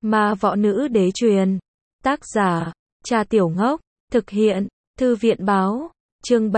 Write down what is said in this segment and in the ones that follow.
Ma võ nữ đế truyền. Tác giả, Trà Tiểu Ngốc. Thực hiện, Thư viện báo. Chương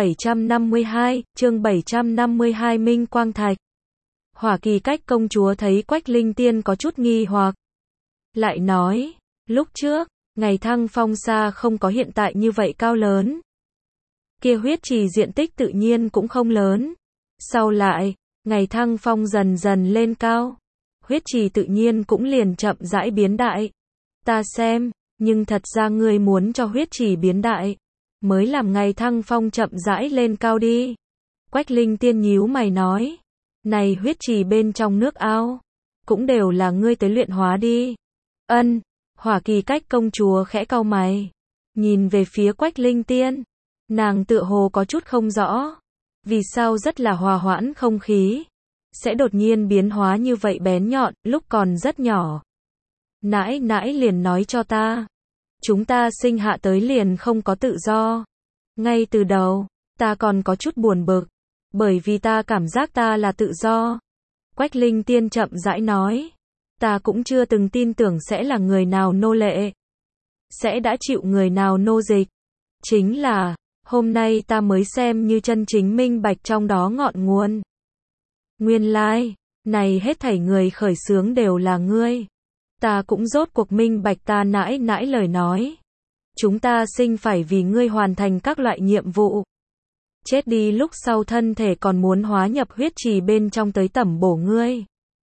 752, Minh Quang Thạch. Hỏa Kỳ Cách công chúa thấy Quách Linh Tiên có chút nghi hoặc. Lại nói, lúc trước, ngày Thăng Phong xa không có hiện tại như vậy cao lớn. Kia huyết trì diện tích tự nhiên cũng không lớn. Sau lại, ngày Thăng Phong dần dần lên cao. Huyết trì tự nhiên cũng liền chậm rãi biến đại. Ta xem, nhưng thật ra ngươi muốn cho huyết trì biến đại, mới làm ngày Thăng Phong chậm rãi lên cao đi. Quách Linh Tiên nhíu mày nói, này huyết trì bên trong nước ao, cũng đều là ngươi tới luyện hóa đi. Ân, Hỏa Kỳ Cách công chúa khẽ cau mày, nhìn về phía Quách Linh Tiên, nàng tựa hồ có chút không rõ, vì sao rất là hòa hoãn không khí, sẽ đột nhiên biến hóa như vậy bén nhọn, lúc còn rất nhỏ. Nãi nãi liền nói cho ta, chúng ta sinh hạ tới liền không có tự do. Ngay từ đầu, ta còn có chút buồn bực, bởi vì ta cảm giác ta là tự do. Quách Linh Tiên chậm rãi nói, ta cũng chưa từng tin tưởng sẽ là người nào nô lệ, sẽ đã chịu người nào nô dịch. Chính là, hôm nay ta mới xem như chân chính minh bạch trong đó ngọn nguồn. Nguyên lai, này hết thảy người khởi xướng đều là ngươi. Ta cũng rốt cuộc minh bạch ta nãi nãi lời nói. Chúng ta sinh phải vì ngươi hoàn thành các loại nhiệm vụ. Chết đi lúc sau thân thể còn muốn hóa nhập huyết trì bên trong tới tẩm bổ ngươi.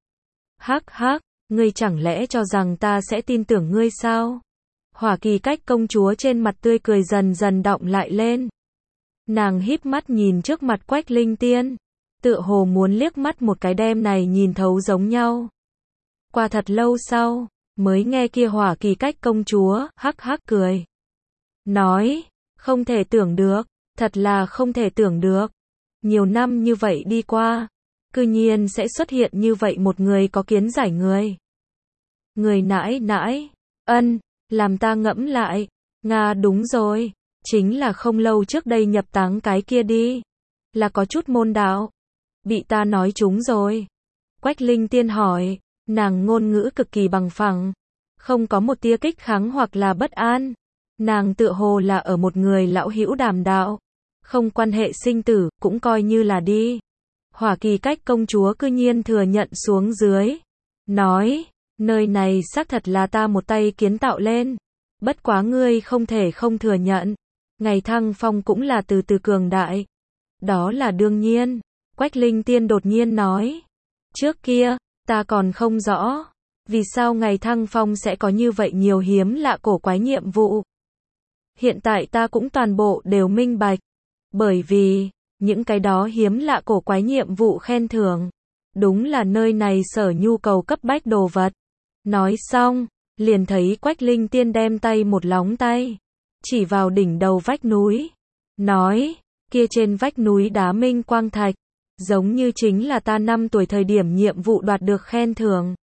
Hắc hắc, ngươi chẳng lẽ cho rằng ta sẽ tin tưởng ngươi sao? Hỏa Kỳ Cách công chúa trên mặt tươi cười dần dần đọng lại lên. Nàng híp mắt nhìn trước mặt Quách Linh Tiên, tựa hồ muốn liếc mắt một cái đem này nhìn thấu giống nhau. Qua thật lâu sau, mới nghe kia Hỏa Kỳ Cách công chúa hắc hắc cười, nói, không thể tưởng được, thật là không thể tưởng được. Nhiều năm như vậy đi qua, cư nhiên sẽ xuất hiện như vậy một người có kiến giải người. Người nãi nãi, ân, làm ta ngẫm lại, Nga đúng rồi, chính là không lâu trước đây nhập táng cái kia đi, là có chút môn đạo, bị ta nói trúng rồi. Quách Linh Tiên hỏi, nàng ngôn ngữ cực kỳ bằng phẳng, không có một tia kích kháng hoặc là bất an. Nàng tựa hồ là ở một người lão hữu đàm đạo, không quan hệ sinh tử, cũng coi như là đi. Hỏa Kỳ Cách công chúa cư nhiên thừa nhận xuống dưới, nói, nơi này xác thật là ta một tay kiến tạo lên, bất quá ngươi không thể không thừa nhận, ngày Thăng Phong cũng là từ từ cường đại. Đó là đương nhiên. Quách Linh Tiên đột nhiên nói, trước kia, ta còn không rõ, vì sao ngày Thăng Phong sẽ có như vậy nhiều hiếm lạ cổ quái nhiệm vụ. Hiện tại ta cũng toàn bộ đều minh bạch, bởi vì, những cái đó hiếm lạ cổ quái nhiệm vụ khen thưởng, đúng là nơi này sở nhu cầu cấp bách đồ vật. Nói xong, liền thấy Quách Linh Tiên đem tay một lóng tay, chỉ vào đỉnh đầu vách núi, nói, kia trên vách núi đá Minh Quang Thạch, giống như chính là ta 5 tuổi thời điểm nhiệm vụ đoạt được khen thưởng.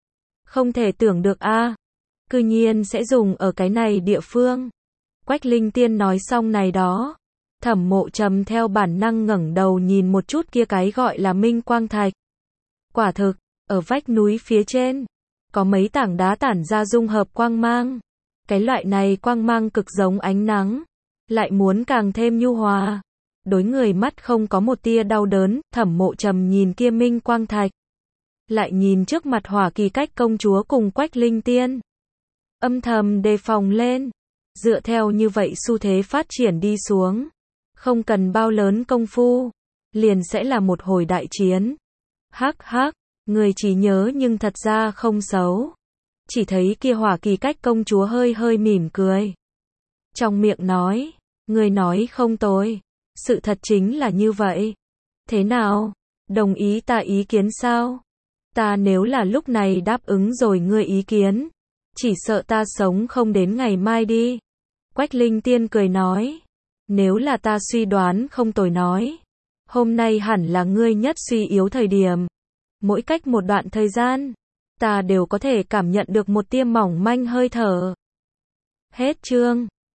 Không thể tưởng được a, cư nhiên sẽ dùng ở cái này địa phương. Quách Linh Tiên nói xong này đó, Thẩm Mộ Trầm theo bản năng ngẩng đầu nhìn một chút kia cái gọi là Minh Quang Thạch. Quả thực, ở vách núi phía trên, có mấy tảng đá tản ra dung hợp quang mang. Cái loại này quang mang cực giống ánh nắng, lại muốn càng thêm nhu hòa. Đối người mắt không có một tia đau đớn. Thẩm Mộ Trầm nhìn kia Minh Quang Thạch, lại nhìn trước mặt Hỏa Kỳ Cách công chúa cùng Quách Linh Tiên, âm thầm đề phòng lên. Dựa theo như vậy xu thế phát triển đi xuống, không cần bao lớn công phu, liền sẽ là một hồi đại chiến. Hắc hắc, người chỉ nhớ nhưng thật ra không xấu. Chỉ thấy kia Hỏa Kỳ Cách công chúa hơi hơi mỉm cười, trong miệng nói, người nói không tồi, sự thật chính là như vậy. Thế nào, đồng ý ta ý kiến sao? Ta nếu là lúc này đáp ứng rồi ngươi ý kiến, chỉ sợ ta sống không đến ngày mai đi. Quách Linh Tiên cười nói, nếu là ta suy đoán không tồi nói, hôm nay hẳn là ngươi nhất suy yếu thời điểm. Mỗi cách một đoạn thời gian, ta đều có thể cảm nhận được một tia mỏng manh hơi thở. Hết chương.